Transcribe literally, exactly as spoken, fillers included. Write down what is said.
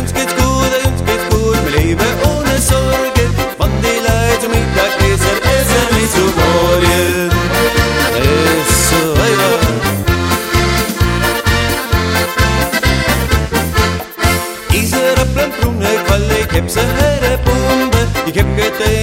uns geht's gut, uns geht's gut, wir leben ohne Sorge. Wenn die Leute zum Mittag essen, essen wir zu Morgen. Eso, ahí va. Diese Rappelbrunne, Qualle, ich heb sie hergebunden, ich heb gedacht,